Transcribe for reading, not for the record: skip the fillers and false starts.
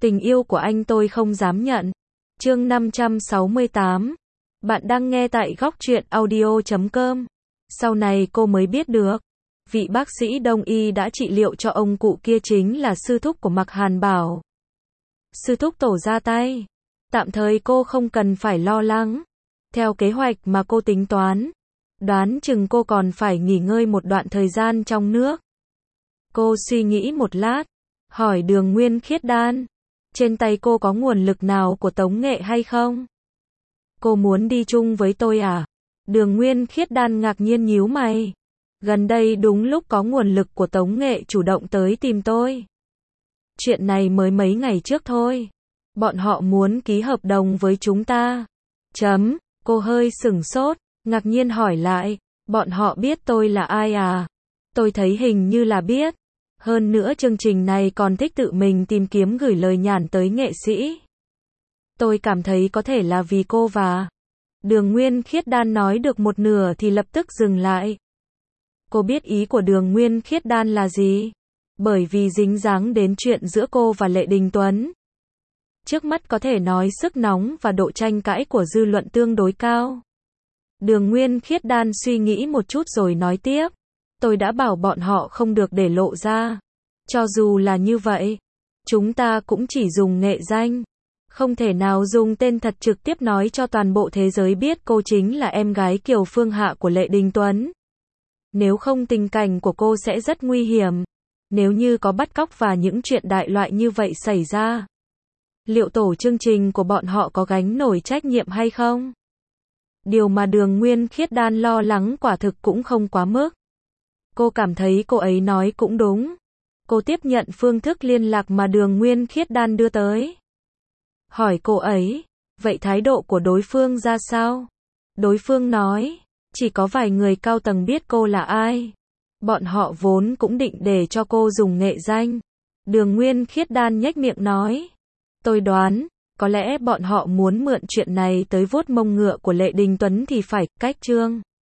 Tình yêu của anh tôi không dám nhận. Chương 568. Bạn đang nghe tại góc truyện audio.com. Sau này cô mới biết được, vị bác sĩ đông y đã trị liệu cho ông cụ kia chính là sư thúc của Mạc Hàn Bảo. Sư thúc Tổ ra tay. Tạm thời cô không cần phải lo lắng. Theo kế hoạch mà cô tính toán, đoán chừng cô còn phải nghỉ ngơi một đoạn thời gian trong nước. Cô suy nghĩ một lát, hỏi Đường Nguyên Khiết Đan, trên tay cô có nguồn lực nào của Tống Nghệ hay không? Cô muốn đi chung với tôi à? Đường Nguyên Khiết Đan ngạc nhiên nhíu mày. Gần đây đúng lúc có nguồn lực của Tống Nghệ chủ động tới tìm tôi. Chuyện này mới mấy ngày trước thôi. Bọn họ muốn ký hợp đồng với chúng ta. Cô hơi sửng sốt, ngạc nhiên hỏi lại, bọn họ biết tôi là ai à? Tôi thấy hình như là biết. Hơn nữa chương trình này còn thích tự mình tìm kiếm gửi lời nhắn tới nghệ sĩ. Tôi cảm thấy có thể là vì cô và... Đường Nguyên Khiết Đan nói được một nửa thì lập tức dừng lại. Cô biết ý của Đường Nguyên Khiết Đan là gì? Bởi vì dính dáng đến chuyện giữa cô và Lệ Đình Tuấn. Trước mắt có thể nói sức nóng và độ tranh cãi của dư luận tương đối cao. Đường Nguyên Khiết Đan suy nghĩ một chút rồi nói tiếp. Tôi đã bảo bọn họ không được để lộ ra. Cho dù là như vậy, chúng ta cũng chỉ dùng nghệ danh. Không thể nào dùng tên thật trực tiếp nói cho toàn bộ thế giới biết cô chính là em gái Kiều Phương Hạ của Lệ Đình Tuấn. Nếu không tình cảnh của cô sẽ rất nguy hiểm. Nếu như có bắt cóc và những chuyện đại loại như vậy xảy ra, liệu tổ chương trình của bọn họ có gánh nổi trách nhiệm hay không? Điều mà Đường Nguyên Khiết Đan lo lắng quả thực cũng không quá mức. Cô cảm thấy cô ấy nói cũng đúng. Cô tiếp nhận phương thức liên lạc mà Đường Nguyên Khiết Đan đưa tới. Hỏi cô ấy, vậy thái độ của đối phương ra sao? Đối phương nói, chỉ có vài người cao tầng biết cô là ai. Bọn họ vốn cũng định để cho cô dùng nghệ danh. Đường Nguyên Khiết Đan nhếch miệng nói, tôi đoán, có lẽ bọn họ muốn mượn chuyện này tới vuốt mông ngựa của Lệ Đình Tuấn thì phải, cách chương.